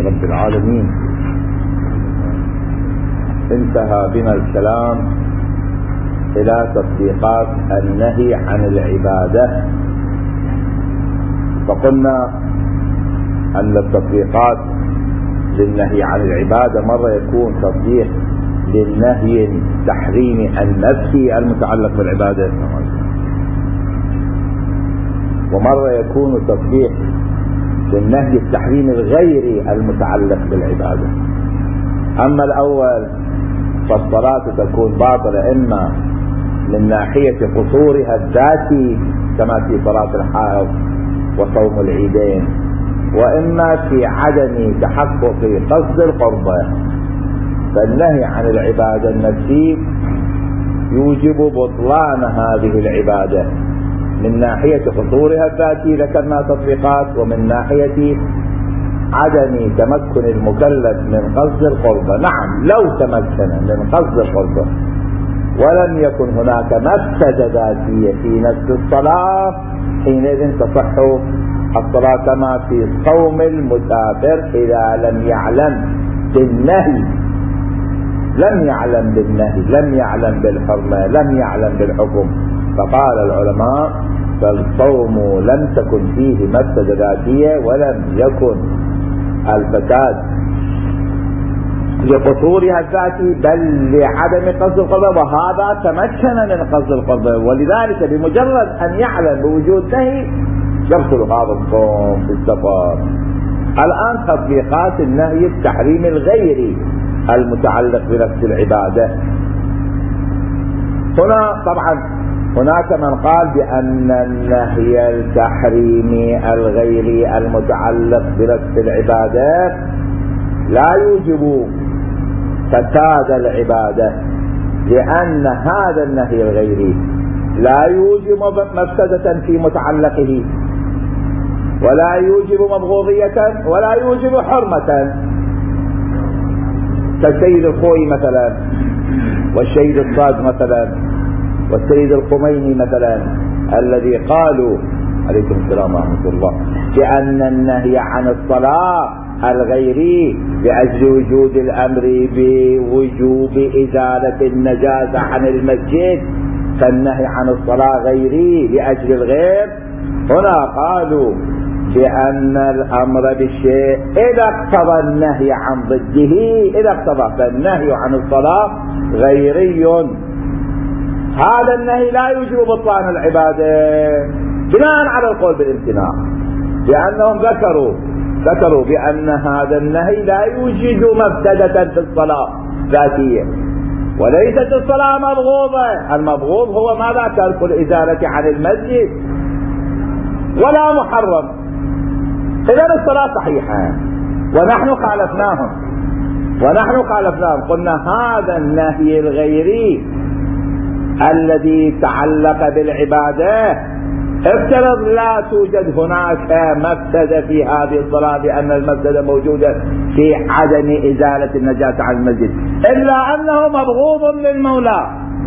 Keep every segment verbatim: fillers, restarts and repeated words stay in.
رب العالمين. انتهى بنا الكلام إلى تطبيقات النهي عن العبادة، فقلنا أن التطبيقات للنهي عن العبادة مرة يكون تطبيق للنهي التحريمي النفسي المتعلق بالعبادة، ومرة يكون تطبيق للنهي التحريمي الغيري المتعلق بالعبادة. أما الأول فالصلاة تكون باطلة إما من ناحية قصورها الذاتي كما في صلاة الحائض وصوم العيدين، وإما في عدم تحقق قصد القربة. فالنهي عن العبادة النفسي يوجب بطلان هذه العبادة من ناحية قصورها الذاتي، ذكرنا تطبيقات، ومن ناحية عدم تمكن المكلف من قصد القربة. نعم، لو تمكن من قصد القربة ولم يكن هناك مفسدة ذاتية في نفس الصلاة، حينئذ تصح الصلاة كما في صوم المسافر إذا لم يعلم بالنهي، لم يعلم بالنهي، لم يعلم بالحرمة، لم يعلم بالحكم. فقال العلماء فالصوم لم تكن فيه مفسدة ذاتية ولم يكن الفساد لقصورها الذاتي بل لعدم قصد القربة، وهذا تمكن من قصد القربة، ولذلك بمجرد أن يعلم بوجود نهي يبطل هذا الصوم في السفر. الآن تطبيقات النهي التحريمي الغيري المتعلق بنفس العبادة. هنا طبعا هناك من قال بأن النهي التحريمي الغيري المتعلق بنفس العبادة لا يوجب فساد العبادة، لأن هذا النهي الغيري لا يوجب مفسدة في متعلقه، ولا يوجب مبغوضية، ولا يوجب حرمة، كالسيد الخوئي مثلا، والشهيد الصاد مثلا، والسيد الخميني مثلا، الذي قالوا عليكم السلام ورحمة الله بأن النهي عن الصلاة الغيري لأجل وجود الأمر بوجوب إزالة النجاسة عن المسجد، فالنهي عن الصلاة غيري لأجل الغير. هنا قالوا بأن الأمر بالشيء إذا اقتضى النهي عن ضده، إذا اقتضى، فالنهي عن الصلاة غيري. هذا النهي لا يوجب بطلان العبادة بناء على القول بالامتناع، لأنهم ذكروا ذكروا بأن هذا النهي لا يوجد مفسدة في الصلاة ذاتية، وليست الصلاة مبغوضة. المبغوض هو ماذا؟ ترك الإزالة عن المسجد، ولا محرم. إذن الصلاة صحيحة، ونحن خالفناهم ونحن خالفناهم قلنا هذا النهي الغيري الذي تعلق بالعبادة افترض لا توجد هناك مفسدة في هذه الصلاة، لأن المفسدة موجودة في عدم إزالة النجاسة عن المسجد، إلا أنه مبغوض للمولى.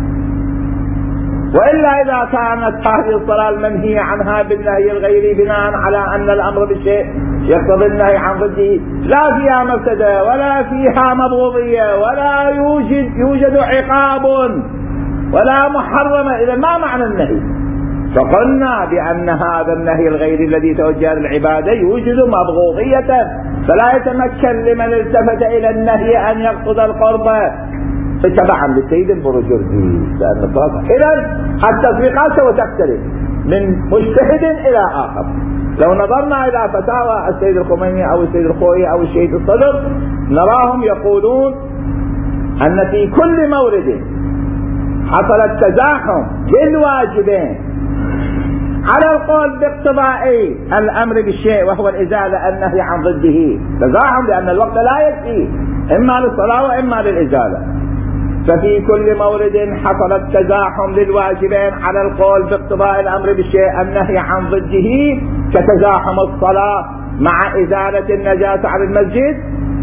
وإلا إذا كانت هذه الصلاة المنهية عنها بالنهي الغيري بناء على أن الأمر بالشيء يقتضي النهي عن ضده لا فيها مفسدة ولا فيها مبغوضية ولا يوجد يوجد عقاب ولا محرمة، إذا ما معنى النهي؟ فقلنا بأن هذا النهي الغيري الذي توجه للعبادة يوجد مبغوضية، فلا يتمكن لمن التفت إلى النهي أن يقصد القربة تبعا للسيد البروجردي. إذن التطبيقات ستختلف من مجتهد إلى آخر. لو نظرنا إلى فتاوى السيد الخميني أو السيد الخوئي أو الشهيد الصدر نراهم يقولون أن في كل مورد حصل التزاحم للواجبين على القول باقتضاء الأمر بالشيء وهو الإزالة النهي عن ضده، تزاحم لأن الوقت لا يكفي إما للصلاة وإما للإزالة، ففي كل مورد حصل التزاحم للواجبين على القول باقتضاء الأمر بالشيء النهي عن ضده، كتزاحم الصلاة مع إزالة النجاسة عن المسجد.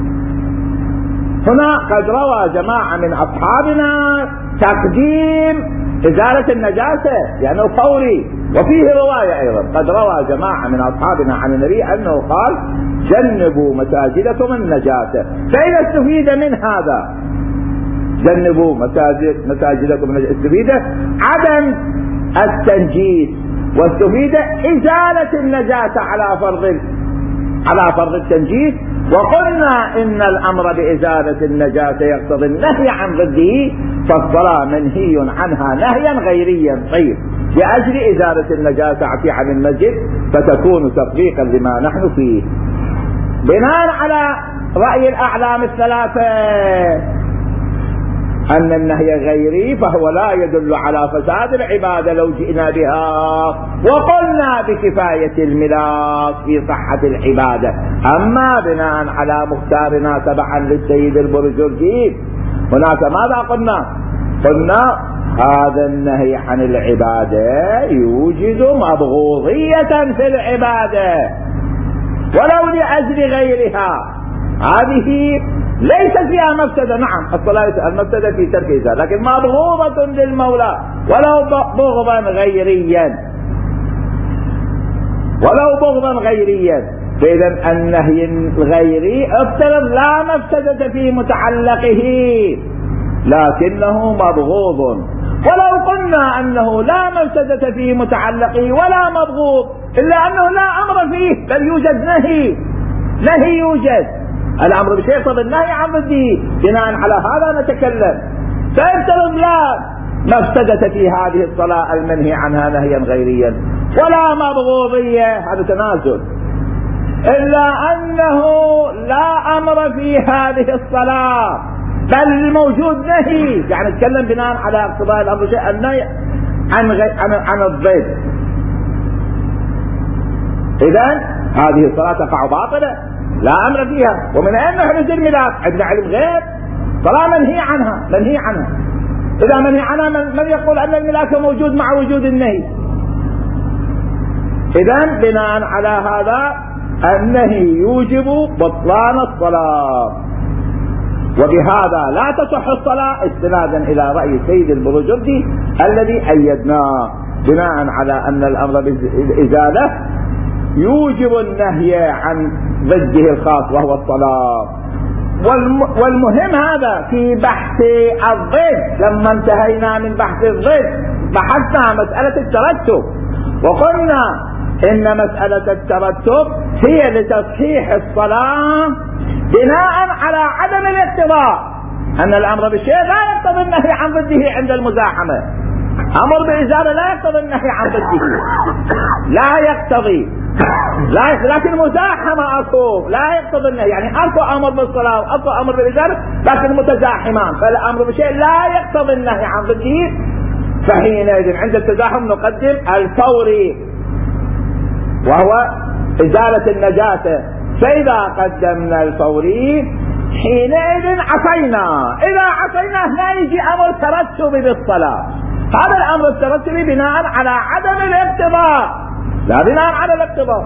هنا قد روى جماعة من أصحابنا تقديم إزالة النجاسة لأنه فوري، وفيه رواية أيضا قد روى جماعة من أصحابنا عن النبي أنه قال جنبوا مساجدكم النجاسة. فإذا استفيد من هذا جنبوا مساجد مساجدكم النجاسة، استفيد عدم التنجيس، واستفيد إزالة النجاسة على فرض على فرض التنجيس. وقلنا إن الأمر بإزالة النجاسة يقتضي النهي عن ضده، فالصلاة منهي عنها نهيا غيريا. طيب، لأجل إزالة النجاسة عن المسجد فتكون تطبيقا لما نحن فيه. بناء على رأي الأعلام الثلاثة أن النهي غيري فهو لا يدل على فساد العبادة لو جئنا بها، وقلنا بكفاية الملاك في صحة العبادة. أما بناء على مختارنا تبعا للسيد البرجردي هناك ماذا قلنا؟ قلنا هذا النهي عن العبادة يوجد مبغوضية في العبادة ولو لأجل غيرها، هذه ليس فيها مفسدة. نعم الصلاة المفسدة في ترك إزالة، لكن مبغوضة للمولى ولو بغضا غيريا ولو بغضا غيريا. فإذا النهي الغيري افترض لا مفسدة في متعلقه لكنه مبغوض، ولو قلنا أنه لا مفسدة في متعلقه ولا مبغوض إلا أنه لا أمر فيه بل يوجد نهي نهي يوجد الأمر بشيء يقتضي النهي عن ضده، بناء على هذا نتكلم. فافترض لا مفسدة في هذه الصلاة المنهي عنها نهيا غيريا ولا مبغوضية، هذا تنازل، إلا أنه لا أمر في هذه الصلاة بل الموجود نهي، يعني نتكلم بناء على اقتضاء الأمر شيء النهي عن غي... عن عن الضد. إذن هذه الصلاة تقع باطلة لا أمر فيها. ومن أين نحرز الملاك؟ عندنا علم غيب، صلاة منهي عنها منهي عنها إذا منهي عنها من يقول أن الملاك موجود مع وجود النهي؟ إذن بناء على هذا النهي يوجب بطلان الصلاة، وبهذا لا تصح الصلاة استنادا إلى رأي سيد البرجردي الذي أيدناه، بناء على أن الأمر بالإزالة يوجب النهي عن ضده الخاص وهو الصلاة. والمهم هذا في بحث الضد، لما انتهينا من بحث الضد بحثنا مسألة الترتب، وقلنا إن مسألة الترتب هي لتصحيح الصلاة بناء على عدم الاقتضاء، أن الأمر بالشيء لا يقتضي النهي عن ضده عند المزاحمة. أمر بإزالة لا يقتضي النهي عن ضده، لا يقتضي لا يقتضي. لكن مزاحمة أصوب لا يقتضي النهي، يعني أكو أمر بالصلاة وأكو أمر بالإزالة لكن متزاحمان، فالأمر بالشيء لا يقتضي النهي عن ضده، فحينئذ عند التزاحم نقدم الفوري وهو إزالة النجاسة. فإذا قدمنا الفوري حينئذ عصينا. إذا عصينا لا يجي أمر ترتب بالصلاة، هذا الأمر الترتبي بناء على عدم الاقتضاء لا بناء على الاقتضاء.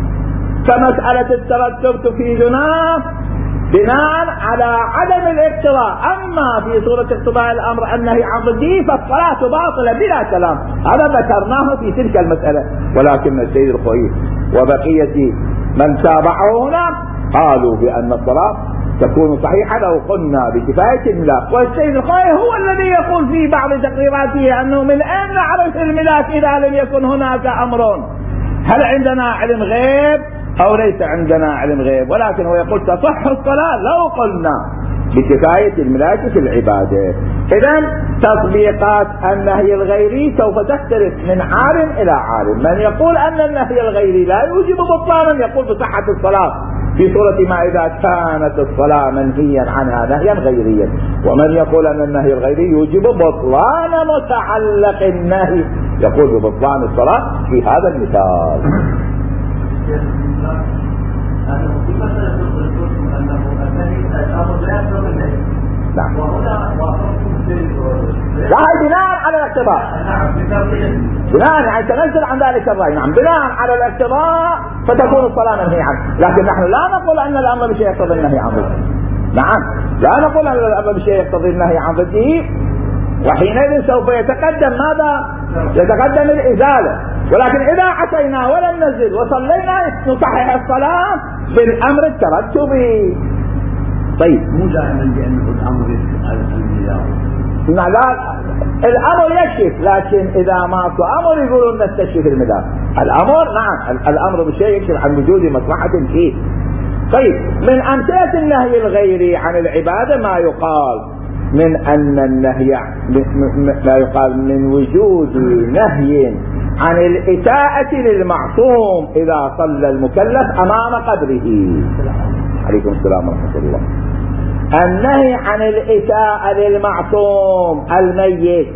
فمسألة الترتب تفيدنا بناء على عدم الاقتضاء. أما في صورة اقتضاء الأمر النهي عن ضده فالصلاة باطلة بلا كلام، هذا ذكرناه في تلك المسألة. ولكن السيد الخوئي وبقية من تابعه هنا قالوا بأن الصلاة تكون صحيحة لو قلنا بكفاية الملاك. والسيد الخوئي هو الذي يقول في بعض تقريراته أنه من أين نعرف الملاك إذا لم يكن هناك أمر؟ هل عندنا علم غيب أو ليس عندنا علم غيب؟ ولكن هو يقول تصح الصلاة لو قلنا بكفاية الملاك في العبادة. إذن تطبيقات النهي الغيري سوف تختلف من عالم إلى عالم. من يقول أن النهي الغيري لا يوجب بطلانا يقول بصحة الصلاة في صورة ما إذا كانت الصلاة منهيا عنها نهيا غيريا، ومن يقول أن النهي الغيري يوجب بطلان متعلق النهي يقول ببطلان الصلاة في هذا المثال. نعم. لا بناء على الاقتضاء، بناء يعني تنزل عن ذلك الرأي. نعم بناء على الاقتضاء فتكون الصلاة منهي عنه، لكن نحن لا نقول أن الأمر بشيء يقتضي النهي عن ضده. نعم لا نقول أن الأمر بشيء يقتضي النهي عن ضده، وحينئذ سوف يتقدم ماذا؟ يتقدم الإزالة. ولكن إذا عصينا ولم نزل وصلينا نصحح الصلاة بالأمر الترتبي. طيب مو دائما لأنه الأمر لا الأمر يكشف، لكن إذا ماكو أمر يقولون نستشف المدار. الأمر نعم الأمر بشيء يكشف عن وجود مصلحة فيه. طيب من أمثلة النهي الغيري عن العبادة ما يقال من أن النهي ما يقال من وجود نهي عن الإساءة للمعصوم إذا صلى المكلف أمام قبره. عليكم السلام ورحمة الله. النهي عن الإساءة للمعصوم الميت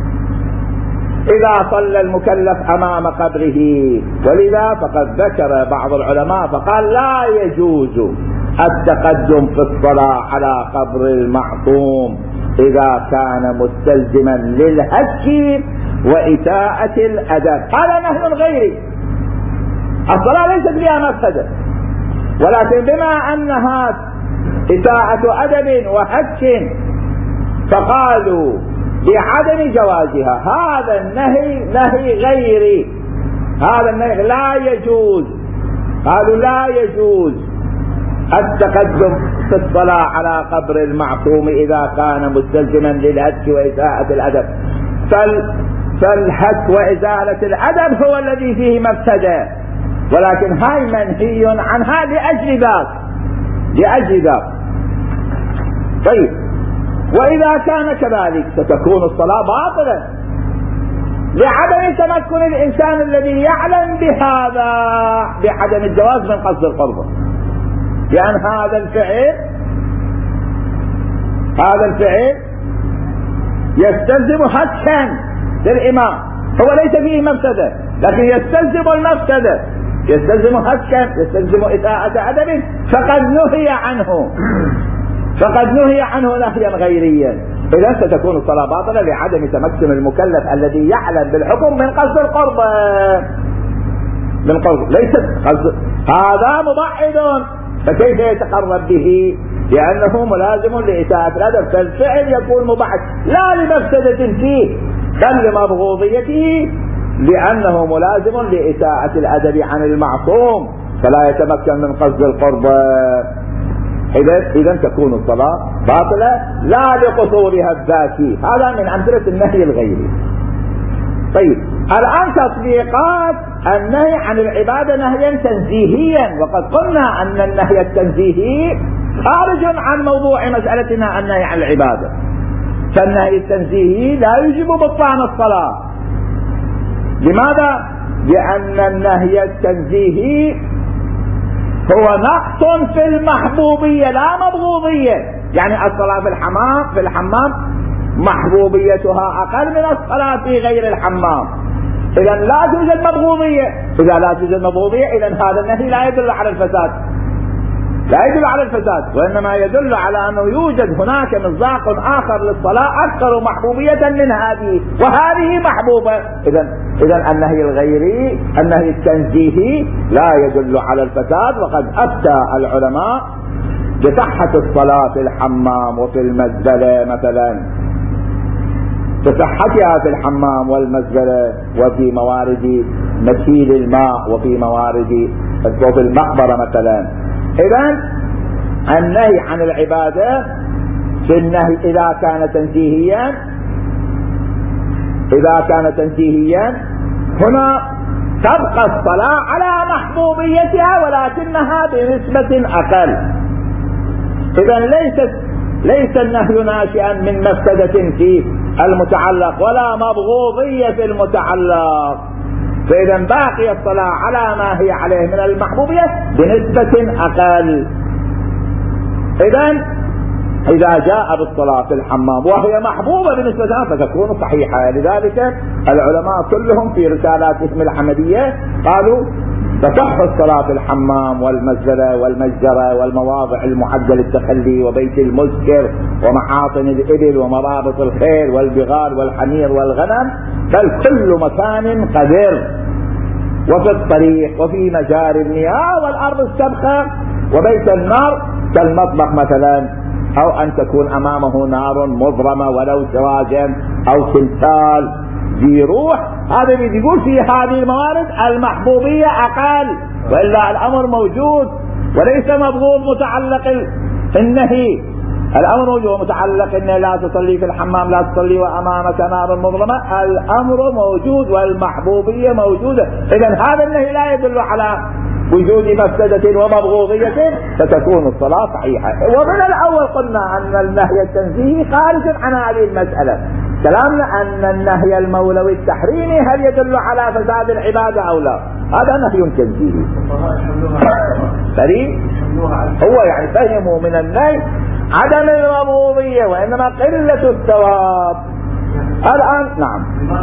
إذا صلى المكلف أمام قبره، ولذا فقد ذكر بعض العلماء فقال لا يجوز التقدم في الصلاة على قبر المعصوم إذا كان مستلزما للهتك وإساءة الأدب. هذا نهي غيري. الصلاة ليست بها مفسدة، ولكن بما أنها إساءة أدب وهتك فقالوا بعدم جوازها. هذا النهي نهي غيري، هذا النهي لا يجوز. قالوا لا يجوز التقدم في الصلاة على قبر المعصوم إذا كان مستلزما للهتك وإساءة الأدب. فالهتك وإزالة الأدب هو الذي فيه مفسدة، ولكن هاي منهي عنها لأجل ذاك لأجل ذاك طيب وإذا كان كذلك ستكون الصلاة باطلة لعدم تمكن الإنسان الذي يعلم بهذا بعدم الجواز من قصد القربة، لأن هذا الفعل هذا الفعل يستلزم هتكا للإمام، هو ليس فيه مفسدة لكن يستلزم المفسدة، يستلزم هتكا، يستلزم إساءة أدب، فقد نهي عنه فقد نهي عنه نهيا غيريا. إذا ستكون الصلاة باطلة لعدم تمكن المكلف الذي يعلم بالحكم من قصد القربة من قصد ليست قصد. هذا مبعد، فكيف يتقرب به؟ لأنه ملازم لإساءة الأدب، فالفعل يكون مبعد لا لمفسدة فيه بل لمبغوضيته، لأنه ملازم لإساءة الأدب عن المعصوم فلا يتمكن من قصد القربة. إذا إذا تكون الصلاة باطلة لا لقصورها الذاتي. هذا من أمثلة النهي الغيري. طيب الآن تطبيقات النهي عن العبادة نهيا تنزيهيا، وقد قلنا أن النهي التنزيهي خارج عن موضوع مسألتنا النهي عن العبادة. فالنهي التنزيهي لا يجب بطلان الصلاة. لماذا؟ لأن النهي التنزيهي هو نقص في المحبوبية لا مبغوضية. يعني الصلاة في الحمام في الحمام محبوبيتها أقل من الصلاة في غير الحمام، إذا لا توجد مبغوضية. إذا لا توجد مبغوضية إذا هذا النهي لا يدل على الفساد، لا يدل على الفساد، وإنما يدل على أنه يوجد هناك مصداق آخر للصلاة أكثر محبوبية من هذه، وهذه محبوبة. إذا إذا النهي الغيري النهي التنزيهي لا يدل على الفساد. وقد أفتى العلماء بصحة الصلاة في الحمام وفي المزبلة مثلا، بصحتها في الحمام والمزبلة وفي موارد مسيل الماء وفي موارد وفي المقبرة مثلا. إذن النهي عن العبادة في النهي إذا كان تنزيهيا إذا كان تنزيهيا هنا تبقى الصلاة على محبوبيتها ولكنها بنسبة أقل. إذن ليست ليس النهي ناشئا من مفسدة في المتعلق ولا مبغوضية في المتعلق، فإذا باقي الصلاة على ما هي عليه من المحبوبية بنسبة أقل. إذن إذا جاء بالصلاة في الحمام وهي محبوبة بنسبة أقل فتكون صحيحة. لذلك العلماء كلهم في رسالاتهم الحمدية قالوا تصح الصلاة في الحمام والمزبلة والمجزرة والمواضع المعدة للتخلي وبيت المذكر ومحاطن الإبل ومرابط الخيل والبغال والحمير والغنم، بل كل مكان قدر، وفي الطريق وفي مجاري المياه والأرض السبخة وبيت النار كالمطبخ مثلا، أو أن تكون أمامه نار مضرمة ولو سراجا أو تمثال ذي روح. هذا اللي يقول في هذه الموارد المحبوبية أقل، وإلا الأمر موجود وليس مبغوض متعلق النهي. الأمر وجوه متعلق إن لا تصلي في الحمام، لا تصلي وأمامك نار مظلمة، الأمر موجود والمحبوبية موجودة. إذن هذا النهي لا يدل على وجود مفسدة ومبغوضية، فتكون الصلاة صحيحة. ومن الأول قلنا أن النهي التنزيهي خارج عن هذه المسألة. كلامنا أن النهي المولوي التحريمي هل يدل على فساد العبادة أو لا؟ هذا نهي تنزيهي. هو يعني فهموا من النهي عدم المبغوضية وإنما قلة الثواب. الآن نعم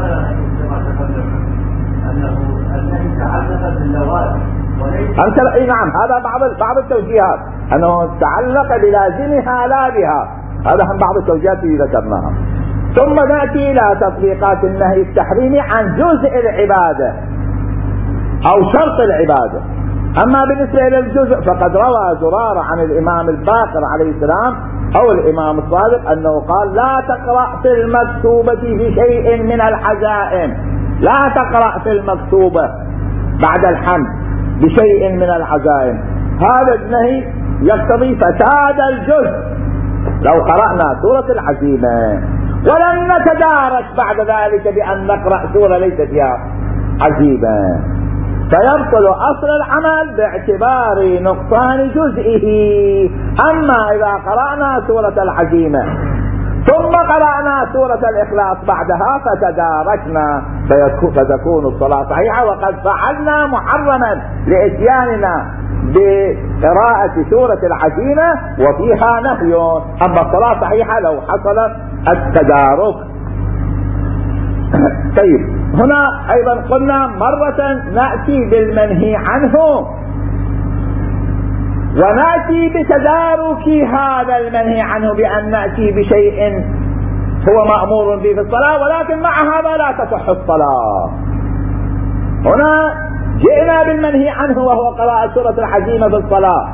النهي تعلق باللوازم أنت أي نعم، هذا بعض بعض التوجيهات أنه تعلق بلازمها لا بها، هذا هم بعض التوجيهات اللي ذكرناها. ثم نأتي إلى تطبيقات النهي التحريمي عن جزء العبادة أو شرط العبادة. أما بالنسبة إلى الجزء فقد روى زرارة عن الإمام الباقر عليه السلام أو الإمام الصادق أنه قال: لا تقرأ في المكتوبة في شيء من العزائم، لا تقرأ في المكتوبة بعد الحمد بشيء من العزائم. هذا النهي يقتضي فساد الجزء. لو قرأنا سورة العزيمة ولم نتدارك بعد ذلك بأن نقرأ سورة ليس فيها عزيمة، فيبطل أصل العمل باعتبار نقصان جزئه. أما إذا قرأنا سورة العزيمة ثم قرأنا سورة الإخلاص بعدها فتداركنا فتكون الصلاة صحيحة، وقد فعلنا محرما لإتياننا بقراءة سورة العزيمة وفيها نهي. أما الصلاة صحيحة لو حصل التدارك. طيب، هنا أيضا قلنا مرة نأتي بالمنهي عنه ونأتي بتدارك هذا المنهي عنه بأن نأتي بشيء هو مأمور به في الصلاة، ولكن مع هذا لا تصح الصلاة. هنا جئنا بالمنهي عنه وهو قراءة سورة العزيمة في الصلاة،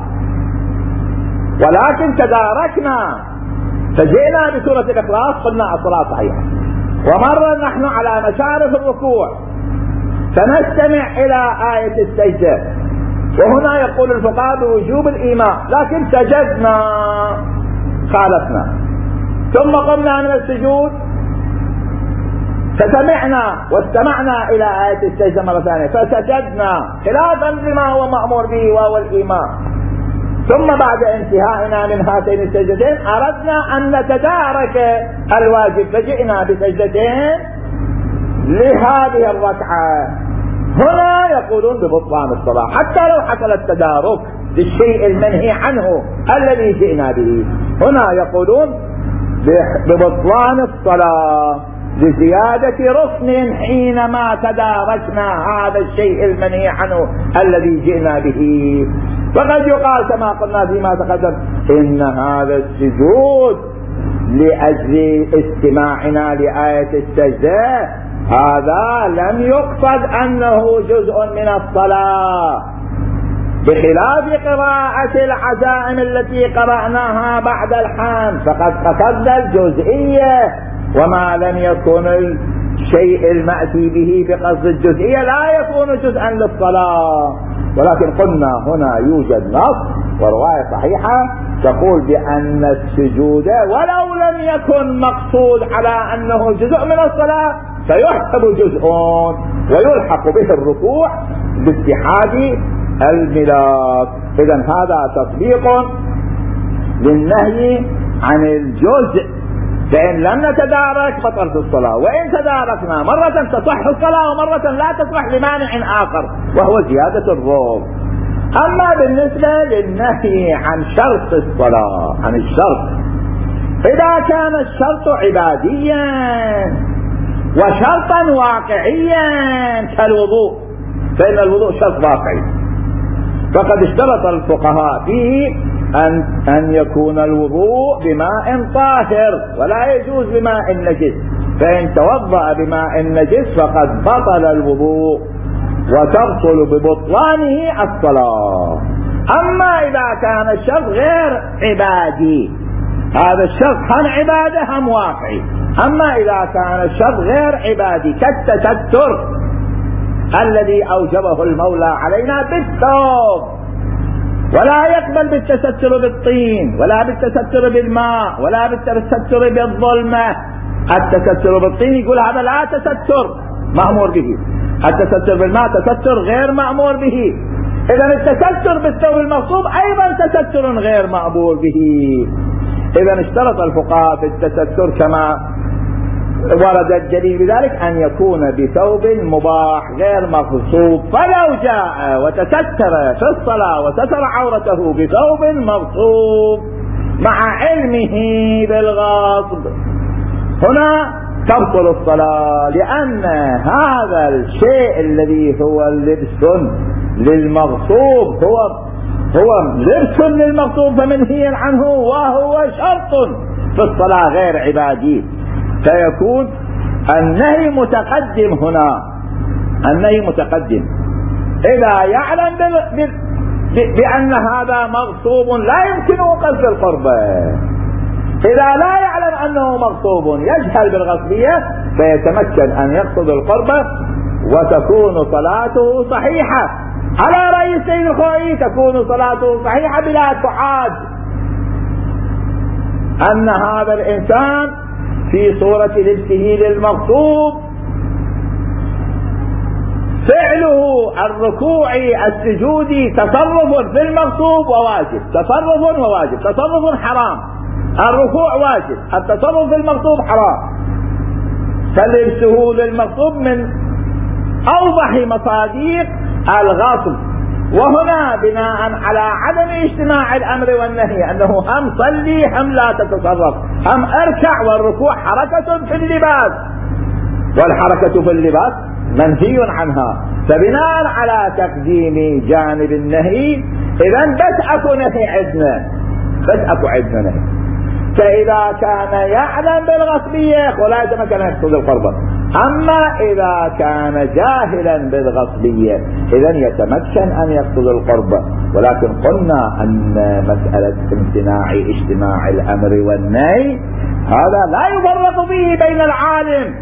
ولكن تداركنا فجئنا بسورة الإخلاص قلنا الصلاة صحيحة. ومرة نحن على مشارف الركوع فنستمع إلى آية السجدة، وهنا يقول الفقهاء بوجوب الإيماء، لكن سجدنا خالفنا، ثم قمنا من السجود فسمعنا واستمعنا إلى آية السجدة مرة ثانية فسجدنا خلافا لما هو مأمور به وهو الإيماء. ثم بعد انتهائنا من هاتين السجدتين أردنا أن نتدارك الواجب فجئنا بسجدتين لهذه الركعة. هنا يقولون ببطلان الصلاة حتى لو حصل التدارك للشيء المنهي عنه الذي جئنا به. هنا يقولون ببطلان الصلاة لزيادة ركن حينما تداركنا هذا الشيء المنهي عنه الذي جئنا به. وقد يقال كما قلنا فيما تقدم إن هذا السجود لأجل استماعنا لآية السجدة هذا لم يقصد أنه جزء من الصلاة، بخلاف قراءة العزائم التي قرأناها بعد الحمد فقد قصدنا الجزئية، وما لم يكن الشيء المأتي به بقصد الجزئية لا يكون جزءا للصلاة. ولكن قلنا هنا يوجد نص ورواية صحيحة تقول بأن السجود ولو لم يكن مقصود على أنه جزء من الصلاة فيحسب جزء ويلحق به الركوع باتحاد الملاك. إذن هذا تطبيق للنهي عن الجزء، فإن لم نتدارك بطلت الصلاة، وإن تداركنا مرة تصح الصلاة ومرة لا تصح لمانع آخر وهو زيادة الروم. أما بالنسبة للنهي عن شرط الصلاة، عن الشرط، إذا كان الشرط عباديا وشرطا واقعيا كالوضوء، فإن الوضوء شرط واقعي، فقد اشترط الفقهاء فيه أن, أن يكون الوضوء بماء طاهر ولا يجوز بماء نجس، فإن توضأ بماء نجس فقد بطل الوضوء وتبطل ببطلانه الصلاة. أما إذا كان الشرط غير عبادي، هذا الشرط هم عبادة هم واقعي، أما إذا كان الشرط غير عبادي كالتستر الذي أوجبه المولى علينا بالثوب، ولا يقبل بالتستر بالطين ولا بالتستر بالماء ولا بالتستر بالظلمة. التستر بالطين يقول هذا لا تستر مأمور به، التستر بالماء تستر غير مأمور به. إذا التستر بالثوب المغصوب أيضا تستر غير مأمور به. إذا اشترط الفقهاء في التستر كما ورد الدليل بذلك أن يكون بثوب مباح غير مغصوب. فلو جاء وتستر في الصلاة وستر عورته بثوب مغصوب مع علمه بالغصب، هنا تبطل الصلاة، لأن هذا الشيء الذي هو لبس للمغصوب هو هو لبس للمغصوب فمنهي عنه وهو شرط في الصلاة غير عبادي. فيكون النهي متقدم هنا، النهي متقدم. إذا يعلم بأن هذا مغصوب لا يمكن وقف القربة، إذا لا يعلم أنه مغصوب يجهل بالغصبية فيتمكن أن يقصد القربة وتكون صلاته صحيحة. على رأي السيد الخوئي تكون صلاته صحيحة بلا تعاد. أن هذا الإنسان في صورة لبسه للمغصوب فعله الركوعي السجودي تصرف في المغصوب وواجب، تصرف وواجب، تصرف حرام، الركوع واجب، التصرف في المغصوب حرام. فلبسه للمغصوب من أوضح مصادق الغصب. وهنا بناء على عدم اجتماع الأمر والنهي أنه هم صلي هم لا تتصرف، هم اركع، والركوع حركة في اللباس والحركة في اللباس منهي عنها. فبناء على تقديم جانب النهي إذن بس أكو نهي عندنا، بس أكو عندنا نهي. فإذا كان يعلم بالغصبية ولا يتمكن أن يقصد القربة. أما إذا كان جاهلا بالغصبية إذن يتمكن أن يقصد القربة. ولكن قلنا أن مسألة امتناع اجتماع الأمر والنهي هذا لا يفرق فيه بين العالم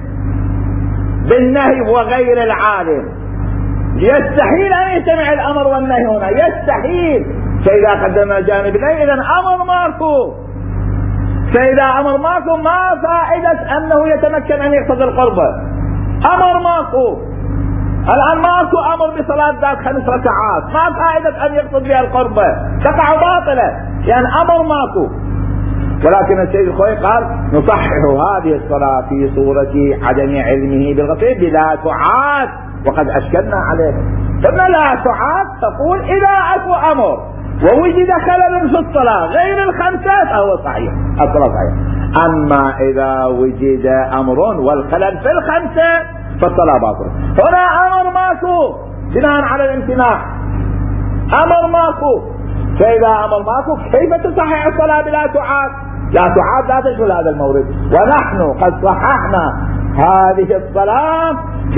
بالنهي وغير العالم. يستحيل أن يجتمع الأمر والنهي هنا، يستحيل. فإذا قدم جانب النهي إذن أمر ماركو، فإذا أمر ماكو ما فائدة أنه يتمكن أن يقصد القربة. أمر ماكو الآن، ماكو أمر بصلاة ذات خمس ركعات، ما فائدة أن يقصد بها القربة، تقع باطلة لأن أمر ماكو. ولكن السيد الخوئي قال نصحح هذه الصلاة في صورة عدم علمه بالغصب بلا تعاد، وقد أشكلنا عليه. قلنا لا تعاد تقول إذا أكو أمر ووجد خلل في الصلاة غير الخمسة فهو صحيح، الصلاة صحيح. أما إذا وجد أمر والخلل في الخمسة فالصلاة باطلة. هنا أمر ماكو بناء على الامتناع، أمر ماكو. فإذا أمر ماكو كيف تصحح الصلاة بلا تعاد؟ لا تعاد لا تشمل هذا المورد. ونحن قد صححنا هذه الصلاة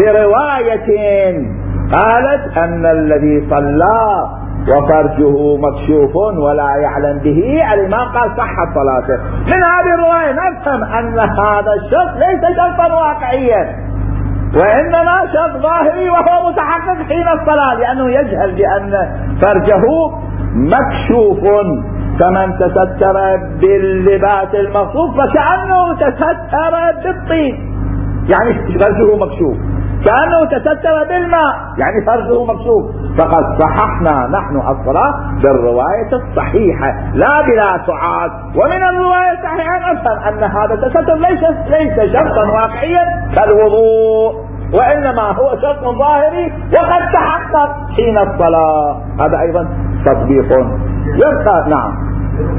برواية قالت أن الذي صلى وفرجه مكشوف ولا يعلم به، الإمام قال صحت صلاته. من هذه الرواية نفهم أن هذا الشرط ليس شرطا واقعيا وإنما شرط ظاهري وهو متحقق حين الصلاة، لأنه يجهل بأن فرجه مكشوف. فمن تستر باللباس المغصوب فكأنه تستر بالطين، يعني فرجه مكشوف، كأنه تستر بالماء يعني فرجه مكشوف. فقد صححنا نحن الصلاة بالرواية الصحيحة لا بلا تعاد. ومن الرواية الصحيحة نفهم أن هذا التستر ليس ليس شرطا واقعيا كالوضوء، وإنما هو شرط ظاهري وقد تحقق حين الصلاة. هذا أيضا تطبيق يبقى. نعم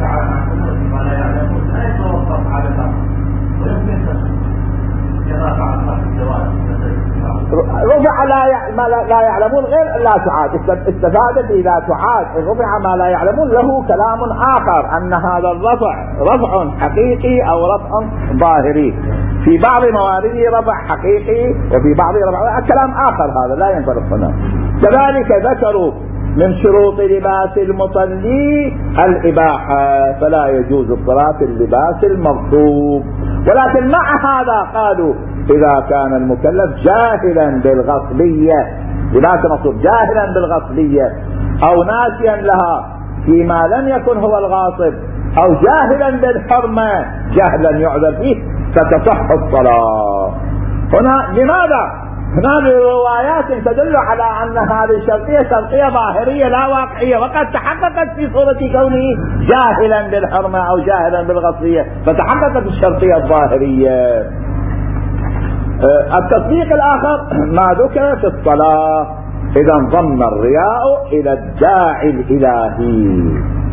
رفع لا لا يعلمون غير لا تعاد، استفادت إذا تعاد رفع ما لا يعلمون له كلام آخر أن هذا الرفع رفع حقيقي أو رفع ظاهري. في بعض موارده رفع حقيقي وفي بعض رفع كلام آخر، هذا لا ينفرق هنا. كذلك ذكروا من شروط لباس المصلي الإباحة، فلا يجوز الصلاة في اللباس المغصوب. ولكن مع هذا قالوا إذا كان المكلف جاهلا بالغصبية، لباس مغصوب جاهلا بالغصبية أو ناسيا لها فيما لم يكن هو الغاصب أو جاهلا بالحرمة جهلا يعذر فيه فتصح الصلاة. هنا لماذا؟ هناك روايات تدل على أن هذه الشرطية شرطية ظاهرية لا واقعية، وقد تحققت في صورة كونه جاهلا بالحرمة أو جاهلا بالغصية، فتحققت الشرطية الظاهرية. التطبيق الآخر ما ذكر في الصلاة: إذا انضم الرياء إلى الداعي الإلهي.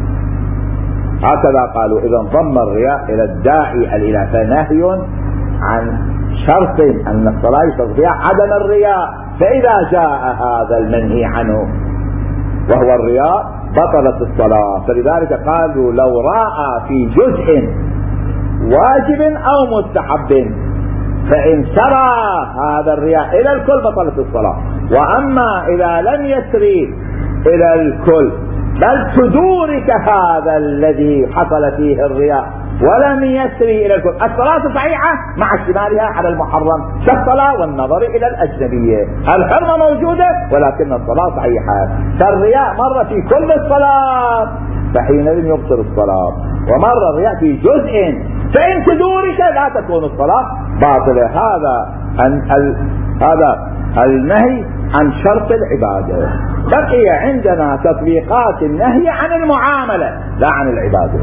هكذا قالوا: إذا انضم الرياء إلى الداعي الإلهي، فنهي عن شرط أن الصلاة يشترط فيها عدم الرياء، فإذا جاء هذا المنهي عنه وهو الرياء بطلت الصلاة. فلذلك قالوا: لو رأى في جزء واجب أو مستحب فإن سرى هذا الرياء إلى الكل بطلت الصلاة. وأما إذا لم يسري إلى الكل بل تدورك هذا الذي حصل فيه الرياء ولم يسري إلى الكل، الصلاة صحيحة مع اشتمالها على المحرم كالصلاة والنظر إلى الأجنبية. الحرمة موجودة ولكن الصلاة صحيحة، فالرياء مر في كل الصلاة فحينئذ يبطل الصلاة، ومر الرياء في جزء فإن تدورك لا تكون الصلاة باطلة. هذا ال... هذا النهي عن شرط العبادة. بقي عندنا تطبيقات النهي عن المعاملة لا عن العبادة.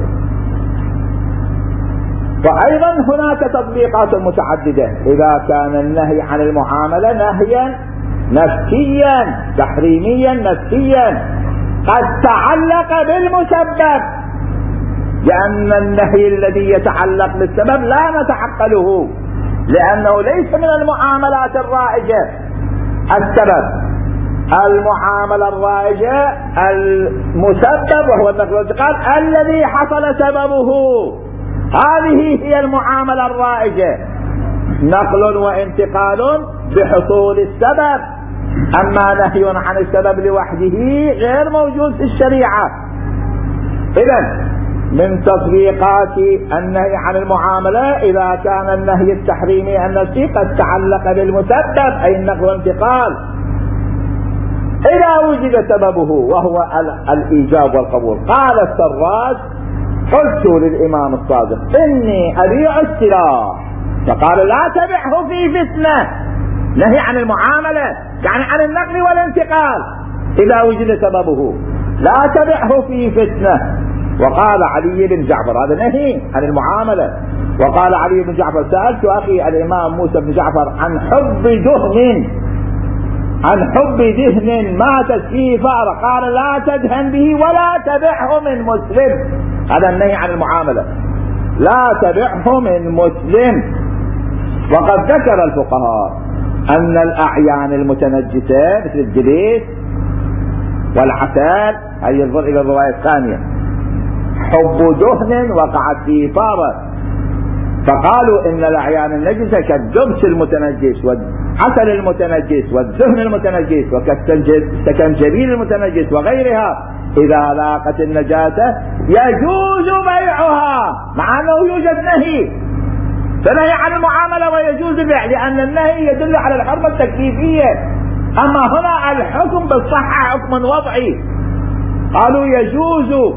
وأيضا هناك تطبيقات متعددة. إذا كان النهي عن المعاملة نهيا نفسيا تحريميا نفسيا قد تعلق بالمسبب، لأن النهي الذي يتعلق بالسبب لا نتعقله لأنه ليس من المعاملات الرائجة السبب. المعاملة الرائجة المسبب وهو النقل والانتقال الذي حصل سببه، هذه هي المعاملة الرائجة، نقل وانتقال بحصول السبب. أما نهي عن السبب لوحده غير موجود في الشريعة. إذن من تطبيقات النهي عن المعاملة إذا كان النهي التحريمي النفسي قد تعلق بالمسبب أي النقل والانتقال، إذا وجد سببه وهو الإيجاب والقبول. قال السراج: قلت للإمام الصادق إني أبيع السلاح، فقال: لا تبعه في فتنة. نهي عن المعاملة يعني عن النقل والانتقال إذا وجد سببه، لا تبعه في فتنة. وقال علي بن جعفر، هذا نهي عن المعاملة. وقال علي بن جعفر: سألت أخي الإمام موسى بن جعفر عن حب دهن عن حب دهن ماتت فيه فأرة، قال: لا تدهن به ولا تبعه من مسلم. هذا النهي عن المعاملة، لا تبعه من مسلم. وقد ذكر الفقهاء أن الأعيان المتنجسة مثل الجليس والعسل، هذه ينظر إلى الرواية الثانية، حب دهن وقعت فيه فارة، فقالوا إن الأعيان النجسة كالدبس المتنجس والعسل المتنجس والدهن المتنجس وكالسكنجبيل المتنجس وغيرها إذا لاقت النجاسة يجوز بيعها، مع أنه يوجد نهي، فنهي عن المعاملة ويجوز البيع لأن النهي يدل على الحرمة التكليفية. أما هنا الحكم بالصحة حكم وضعي، قالوا يجوز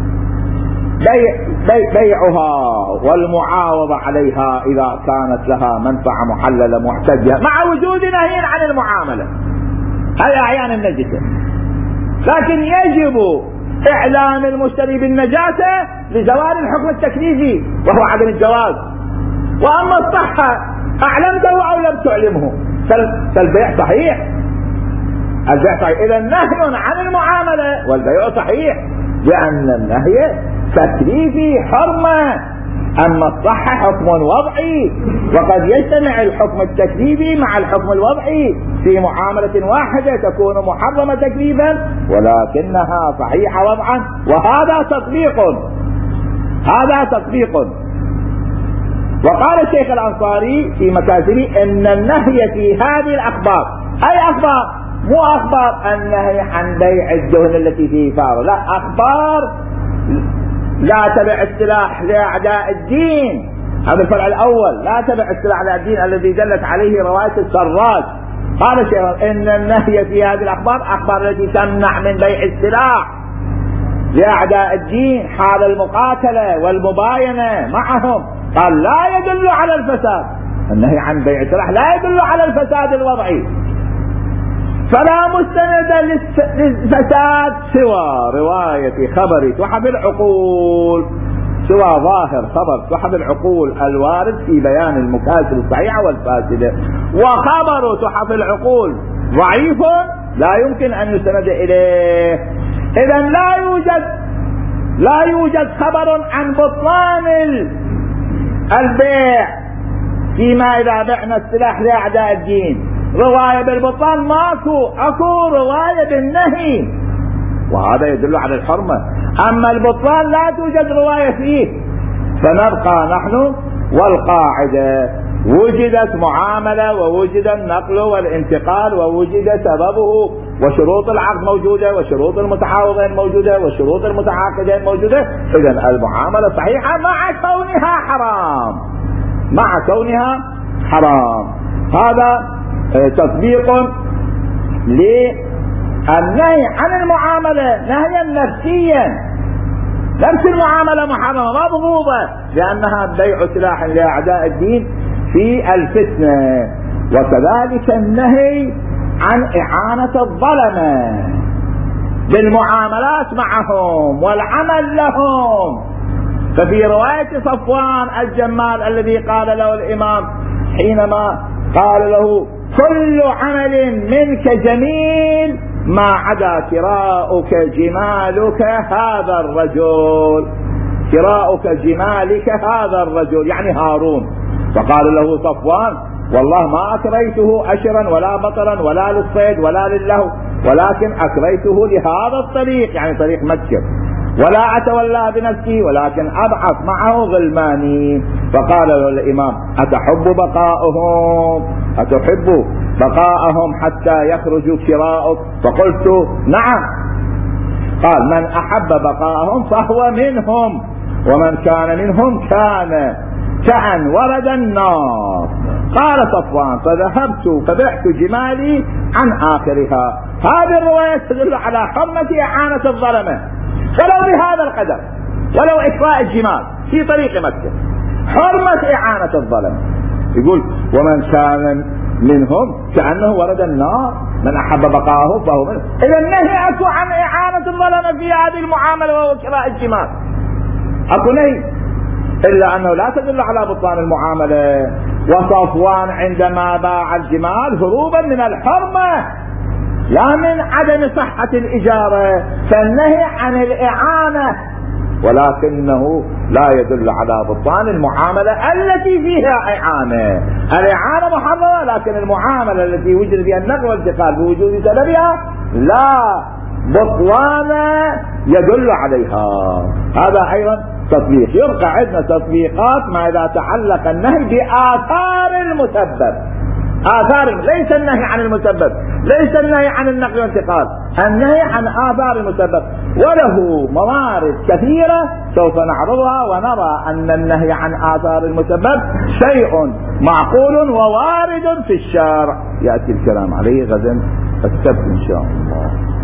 بيع بيع بيعها والمعاوضة عليها إذا كانت لها منفعة محللة محتجة مع وجود نهي عن المعاملة، هذه أعيان النجسة. لكن يجب إعلام المشتري بالنجاسة لزوال الحكم التكليفي وهو عدم الجواز. وأما الصحة أعلمته أو لم تعلمه فالبيع صحيح، البيع صحيح. إذا نهي عن المعاملة والبيع صحيح لأن النهي تكليفي حرمة، أما الصحة حكم وضعي، وقد يجتمع الحكم التكليفي مع الحكم الوضعي في معاملة واحدة تكون محرمة تكليفا ولكنها صحيحة وضعا. وهذا تطبيق هذا تطبيق وقال الشيخ الأنصاري في مكاسبه إن النهي في هذه الأخبار، أي أخبار؟ مو أخبار النهي عن بيع الدهن التي فيه فار، لا، أخبار لا تبع السلاح لأعداء الدين، هذا الفرع الأول، لا تبع السلاح لأعداء الدين الذي دلت عليه رواية السراج. قال الشيخ إن النهي في هذه الأخبار أخبار التي تمنع من بيع السلاح لأعداء الدين حال المقاتلة والمباينة معهم، قال لا يدل على الفساد. النهي عن بيع السلاح لا يدل على الفساد الوضعي، فلا مستند للفساد سوى رواية خبر تحف العقول، سوى ظاهر خبر تحف العقول الوارد في بيان المكاسب الصحيحة والفاسدة. وخبر تحف العقول ضعيف لا يمكن أن يستند إليه. إذا لا يوجد لا يوجد خبر عن بطلان البيع فيما إذا بعنا السلاح لأعداء الدين. رواية بالبطلان ماكو، اكو رواية بالنهي، وهذا يدل على الحرمة. اما البطلان لا توجد رواية فيه. فنبقى نحن والقاعدة وجدت معاملة ووجد النقل والانتقال ووجد سببه وشروط العقد موجودة وشروط المتعاوضين موجودة وشروط المتعاقدين موجودة، إذن المعاملة صحيحة مع كونها حرام، مع كونها حرام. هذا تطبيق للنهي عن المعاملة نهيا نفسيا. نفس المعاملة محرمة مبغوضة لأنها بيع سلاح لأعداء الدين في الفتنة. وكذلك النهي عن إعانة الظلمة بالمعاملات معهم والعمل لهم. ففي رواية صفوان الجمال الذي قال له الإمام حينما قال له كل عمل منك جميل ما عدا كراؤك جمالك هذا الرجل، كراؤك جمالك هذا الرجل يعني هارون. فقال له صفوان والله ما أكريته أشرا ولا بطرا ولا للصيد ولا للهو، ولكن أكريته لهذا الطريق يعني طريق مكة، ولا أتولى بنفسي ولكن أبعث معه غلماني. فقال له الإمام أتحب بقاؤهم أتحب بقاءهم حتى يخرجوا شراؤك؟ فقلت نعم. قال من أحب بقاءهم فهو منهم، ومن كان منهم كان كأن ورد النار. قال صفوان فذهبت فبعت جمالي عن آخرها. هذه الرواية تدل على حرمة إعانة الظلمة ولو بهذا القدر، ولو إكراء الجمال في طريق مكة، حرمة إعانة الظلمة. يقول ومن كان منهم كأنه ورد النار، من أحب بقاءه فهو منه. إذا النهي أكو عن إعانة الظلمة في هذه المعاملة وهو إكراء الجمال، أكو نهي، إلا أنه لا تدل على بطلان المعاملة. وصفوان عندما باع الجمال هروبا من الحرمة لا من عدم صحة الإجارة، فالنهي عن الإعانة، ولكنه لا يدل على بطلان المعاملة التي فيها إعانة. الإعانة محرمة، لكن المعاملة التي وجد فيها النقل والانتقال بوجود سببها لا بطلان يدل عليها. هذا أيضا تطبيق. يبقى عندنا تطبيقات ما إذا تعلق النهي بآثار المسبب، آثار ليس النهي عن المسبب، ليس النهي عن النقل والانتقال، النهي عن آثار المسبب، وله موارد كثيرة سوف نعرضها ونرى أن النهي عن آثار المسبب شيء معقول ووارد في الشرع. يأتي الكلام عليه غدا السبت إن شاء الله.